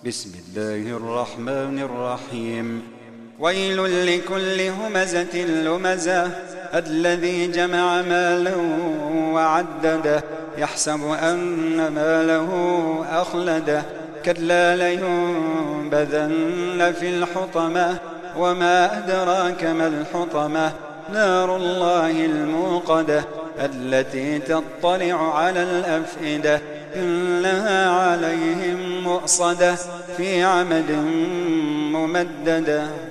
بسم الله الرحمن الرحيم. ويل لكل همزة لمزة الذي جمع مالا وعدده يحسب أن ماله أخلده كلا لينبذن في الحطمة وما أدراك ما الحطمة نار الله الموقدة التي تطلع على الأفئدة إنها عليهم مؤصدة في عمد ممددة.